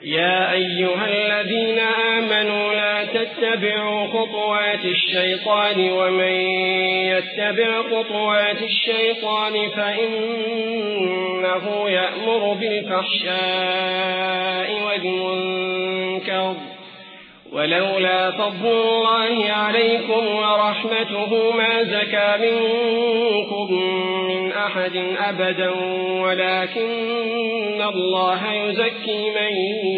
يا أيها الذين آمنوا لا تتبعوا خطوات الشيطان ومن يتبع خطوات الشيطان فإنه يأمر بالفحشاء والمنكر ولولا فضل الله عليكم ورحمته ما زكى منكم من أحد أبدا ولكن الله يزكي من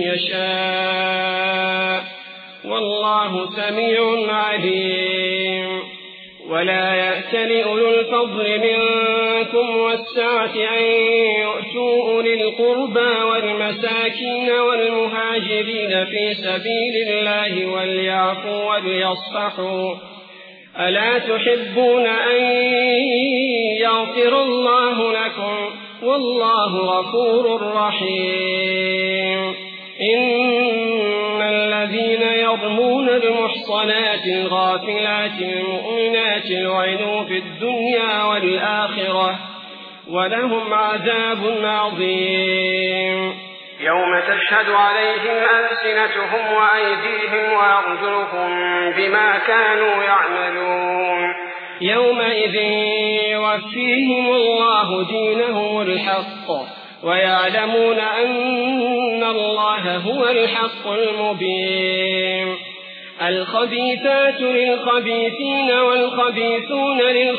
يشاء والله سميع عليم. ولا يأتل أولو الفضل منكم والسعة أن يؤتوا أولي القربى والمساكين والمهاجرين في سبيل الله وليعفوا وليصفحوا ألا تحبون أن يغفر الله لكم والله غفور رحيم. إن الذين يرمون المحصنات الغافلات المؤمنات لعنوا في الدنيا والآخرة ولهم عذاب عظيم. يوم تشهد عليهم ألسنتهم وأيديهم وأرجلهم بما كانوا يعملون. يومئذ يوفيهم الله دينهم الحق ويعلمون أن الله هو الحق المبين. الخبيثات للخبيثين والخبيثون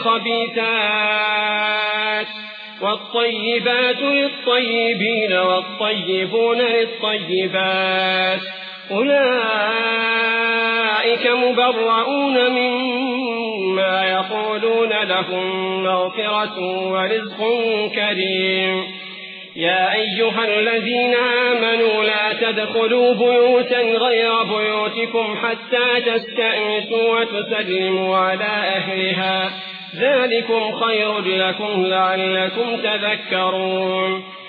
للخبيثات والطيبات للطيبين والطيبون للطيبات أولئك مبرؤون مما يقولون لهم مغفرة ورزق كريم. يا أيها الذين آمنوا لا تدخلوا بيوتا غير بيوتكم حتى تستأنسوا وتسلموا على أهلها ذلكم خير لكم لعلكم تذكرون.